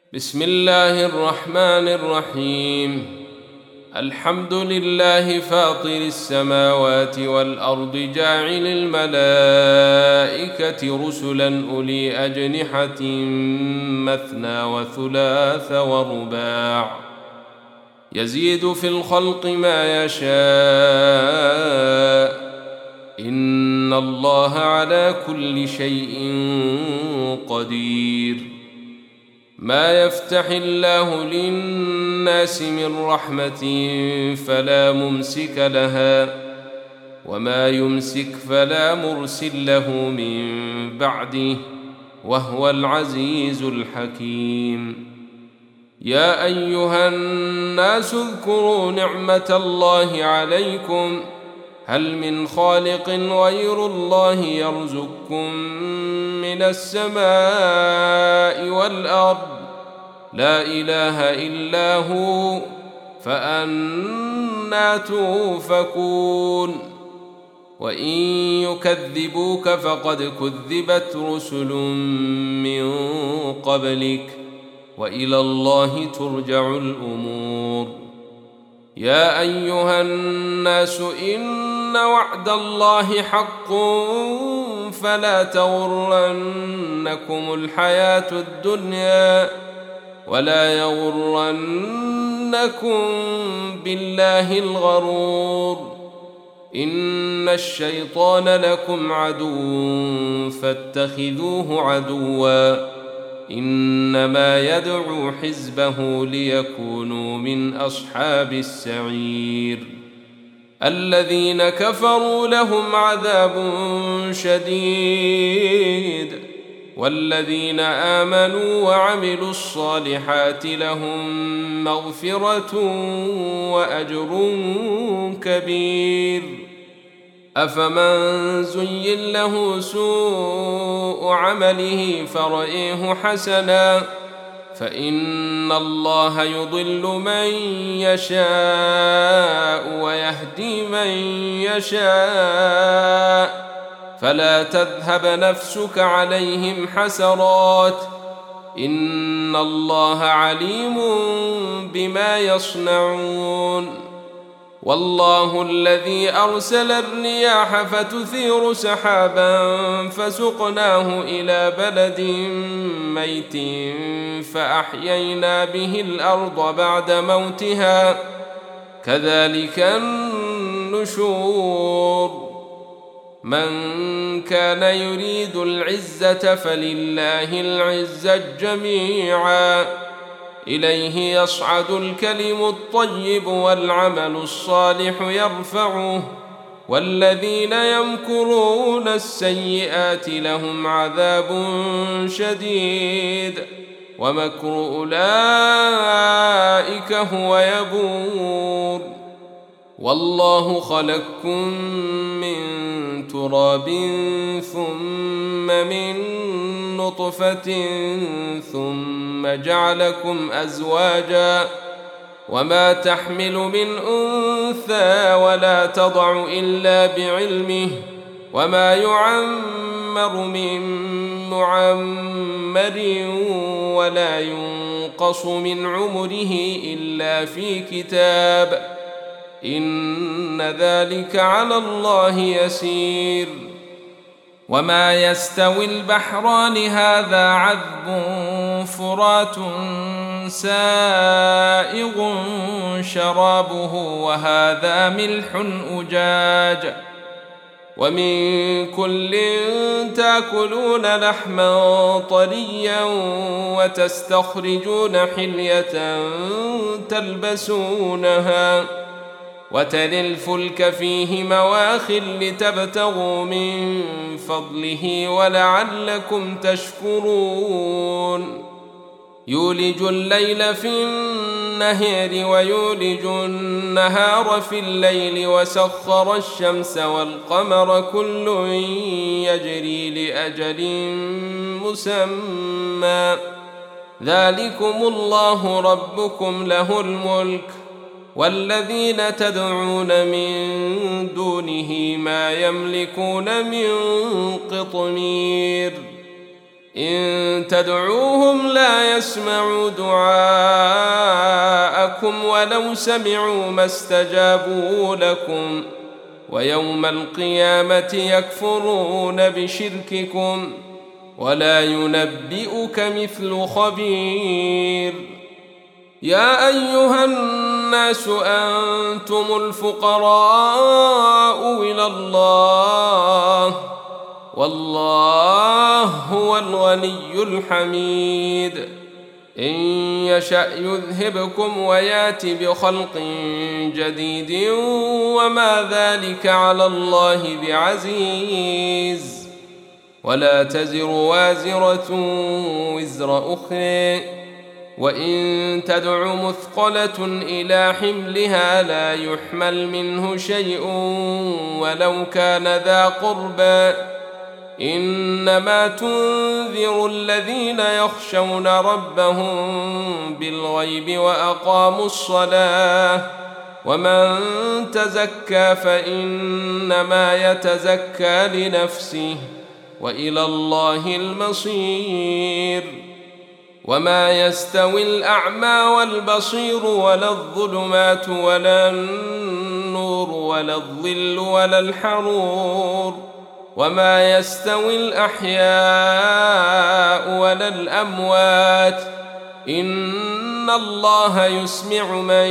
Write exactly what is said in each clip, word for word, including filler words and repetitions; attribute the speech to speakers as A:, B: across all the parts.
A: بسم الله الرحمن الرحيم. الحمد لله فاطر السماوات والأرض جاعل الملائكة رسلا أولي أجنحة مثنى وثلاث ورباع يزيد في الخلق ما يشاء إن الله على كل شيء قدير. ما يفتح الله للناس من رحمة فلا ممسك لها وما يمسك فلا مرسل له من بعده وهو العزيز الحكيم. يا أيها الناس اذكروا نعمة الله عليكم هل من خالق غير الله يرزقكم من السماء والأرض لا إله إلا هو فأنى توفكون. وإن يكذبوك فقد كذبت رسل من قبلك وإلى الله ترجع الأمور. يا أيها الناس إن وعد الله حق فلا تغرنكم الحياة الدنيا ولا يغرنكم بالله الغرور. إن الشيطان لكم عدو فاتخذوه عدوا إنما يدعو حزبه ليكونوا من أصحاب السعير. الذين كفروا لهم عذاب شديد والذين آمنوا وعملوا الصالحات لهم مغفرة وأجر كبير. أفمن زين له سوء عمله فرأيه حسنا فإن الله يضل من يشاء ويهدي من يشاء فلا تذهب نفسك عليهم حسرات إن الله عليم بما يصنعون. والله الذي أرسل الرياح فتثير سحابا فسقناه إلى بلد ميت فأحيينا به الأرض بعد موتها كذلك النشور. من كان يريد العزة فلله العزة جميعا إليه يصعد الكلم الطيب والعمل الصالح يرفعه والذين يمكرون السيئات لهم عذاب شديد ومكر أولئك هو يبور. والله خلقكم من تراب ثم من نطفة ثم جعلكم أزواجا وما تحمل من أنثى ولا تضع إلا بعلمه وما يعمر من معمر ولا ينقص من عمره إلا في كتاب إن ذلك على الله يسير. وما يستوي البحران هذا عذب فرات سائغ شرابه وهذا ملح أجاج ومن كل تأكلون لحما طريا وتستخرجون حلية تلبسونها وترى الفلك فيه مواخر لتبتغوا من فضله ولعلكم تشكرون. يولج الليل في النهار ويولج النهار في الليل وسخر الشمس والقمر كل يجري لأجل مسمى ذلكم الله ربكم له الملك والذين تدعون من دونه ما يملكون من قطمير إن تدعوهم لا يسمعوا دعاءكم ولو سمعوا ما استجابوا لكم ويوم القيامة يكفرون بشرككم ولا ينبئك مثل خبير. يا أيها الناس أنتم الفقراء إلى الله والله هو الغني الحميد. إن يشأ يذهبكم ويات بخلق جديد وما ذلك على الله بعزيز. ولا تزر وازرة وزر أخرى وإن تدع مثقلة إلى حملها لا يحمل منه شيء ولو كان ذا قربى إنما تنذر الذين يخشون ربهم بالغيب وأقاموا الصلاة ومن تزكى فإنما يتزكى لنفسه وإلى الله المصير. وما يستوي الأعمى والبصير ولا الظلمات ولا النور ولا الظل ولا الحرور وما يستوي الأحياء ولا الأموات إن الله يسمع من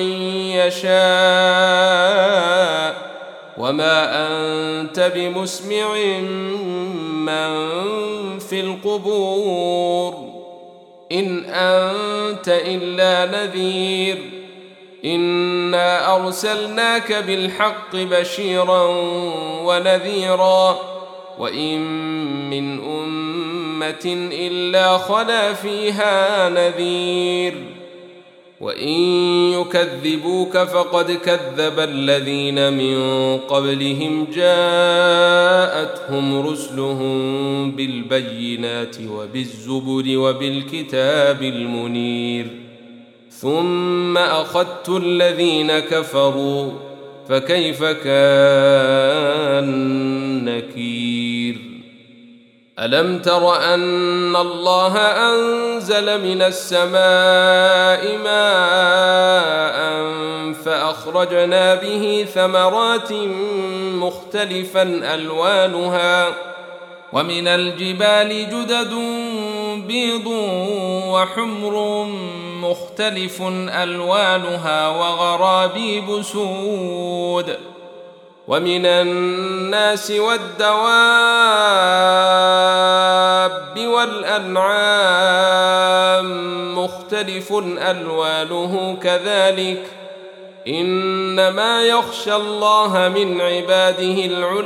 A: يشاء وما أنت بمسمع من في القبور إن أنت إلا نذير. إنا أرسلناك بالحق بشيرا ونذيرا وإن من أمة إلا خلا فيها نذير وإن يكذبوك فقد كذب الذين من قبلهم جاءتهم رسلهم بالبينات وبالزبر وبالكتاب المنير ثم أخذت الذين كفروا فكيف كان نكير. ألم تر أن الله أنزل من السماء ماء فأخرجنا به ثمرات مختلفا ألوانها ومن الجبال جدد بيض وحمر مختلف ألوانها وغرابيب سود ومن الناس والدواب والأنعام مختلف ألوانه كذلك إنما يخشى الله من عباده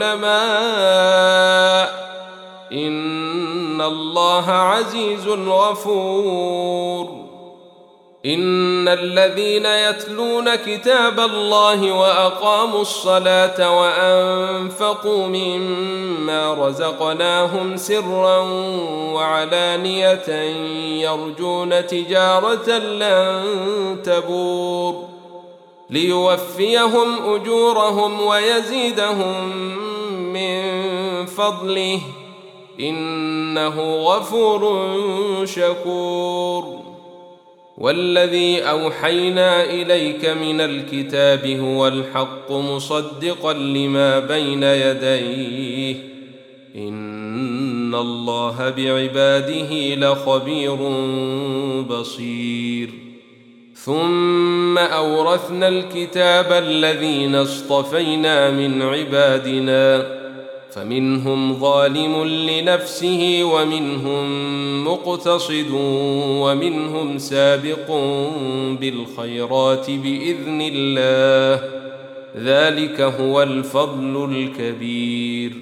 A: العلماء إن الله عزيز غفور. إن الذين يتلون كتاب الله وأقاموا الصلاة وأنفقوا مما رزقناهم سرا وعلانية يرجون تجارة لن تبور ليوفيهم أجورهم ويزيدهم من فضله إنه غفور شكور. والذي أوحينا إليك من الكتاب هو الحق مصدقا لما بين يديه إن الله بعباده لخبير بصير. ثم أورثنا الكتاب الذين اصطفينا من عبادنا فمنهم ظالم لنفسه ومنهم مقتصد ومنهم سابق بالخيرات بإذن الله ذلك هو الفضل الكبير.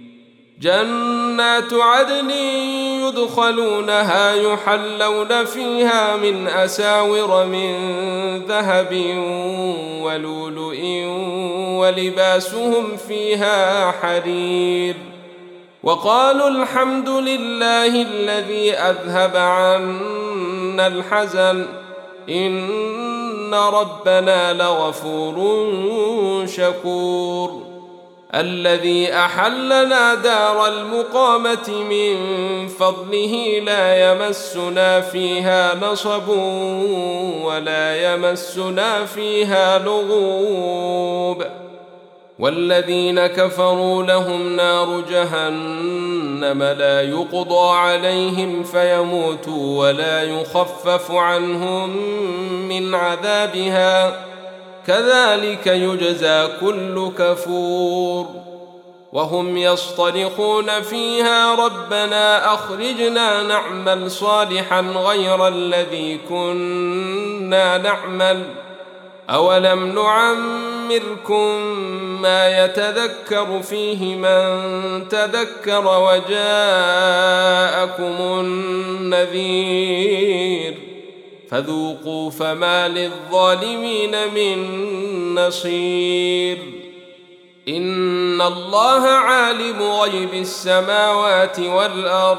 A: جنات عدن يدخلونها يحلون فيها من أساور من ذهب ولؤلؤ ولباسهم فيها حرير وقالوا الحمد لله الذي أذهب عنا الحزن إن ربنا لغفور شكور. الذي أحلنا دار المقامة من فضله لا يمسنا فيها نصب ولا يمسنا فيها لغوب والذين كفروا لهم نار جهنم لا يقضى عليهم فيموتوا ولا يخفف عنهم من عذابها كذلك يجزى كل كفور وهم يصطرخون فيها ربنا أخرجنا نعمل صالحا غير الذي كنا نعمل أولم نعمركم ما يتذكر فيه من تذكر وجاءكم النذير فذوقوا فما للظالمين من نصير إن الله عالم غيب السماوات والأرض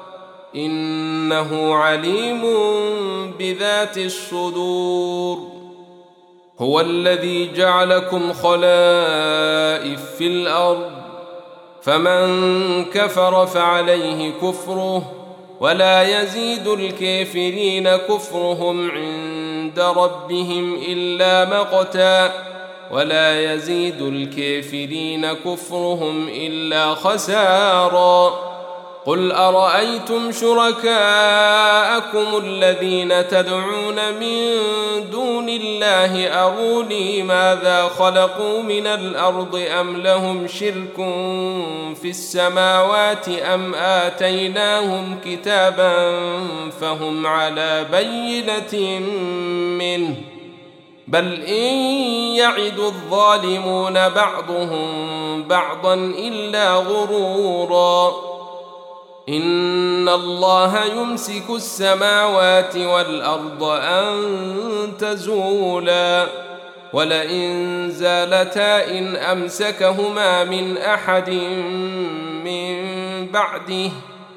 A: إنه عليم بذات الصدور هو الذي جعلكم خلائف في الأرض فمن كفر فعليه كفره ولا يزيد الكافرين كفرهم عند ربهم إلا مقتا ولا يزيد الكافرين كفرهم إلا خسارا قل أرأيتم شركاءكم الذين تدعون من دون الله أروني ماذا خلقوا من الأرض أم لهم شرك في السماوات أم آتيناهم كتابا فهم على بينة منه بل إن يعد الظالمون بعضهم بعضا إلا غرورا إن الله يمسك السماوات والأرض أن تزولا ولئن زالتا إن أمسكهما من أحد من بعده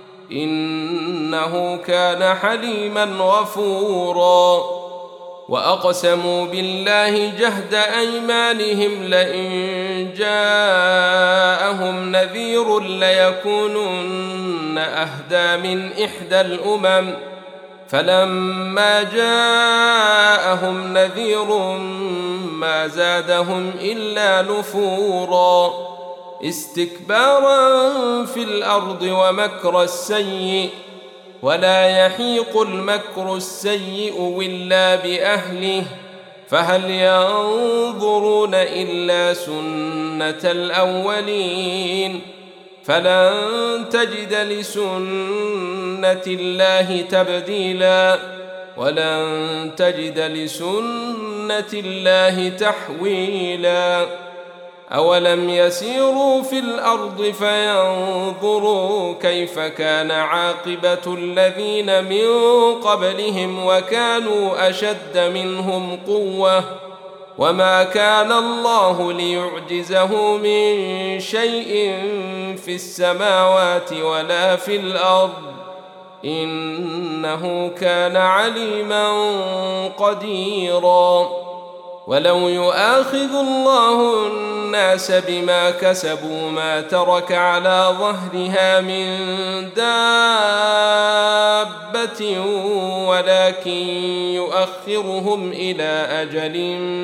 A: إنه كان حليما غفورا وأقسموا بالله جهد أيمانهم لئن جاءهم نذير ليكونن أهدى من إحدى الأمم فلما جاءهم نذير ما زادهم إلا نفورا استكبارا في الأرض ومكر السيء ولا يحيق المكر السيء إلا بأهله فهل ينظرون إلا سنة الأولين فلن تجد لسنة الله تبديلا ولن تجد لسنة الله تحويلا أولم يسيروا في الأرض فينظروا كيف كان عاقبة الذين من قبلهم وكانوا أشد منهم قوة وما كان الله ليعجزه من شيء في السماوات ولا في الأرض إنه كان عليما قديرا ولو يؤاخذ الله الناس بما كسبوا ما ترك على ظهرها من دابة ولكن يؤخرهم إلى أجل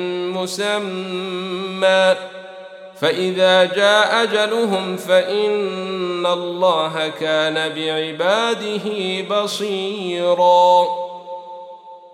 A: مسمى فإذا جاء أجلهم فإن الله كان بعباده بصيراً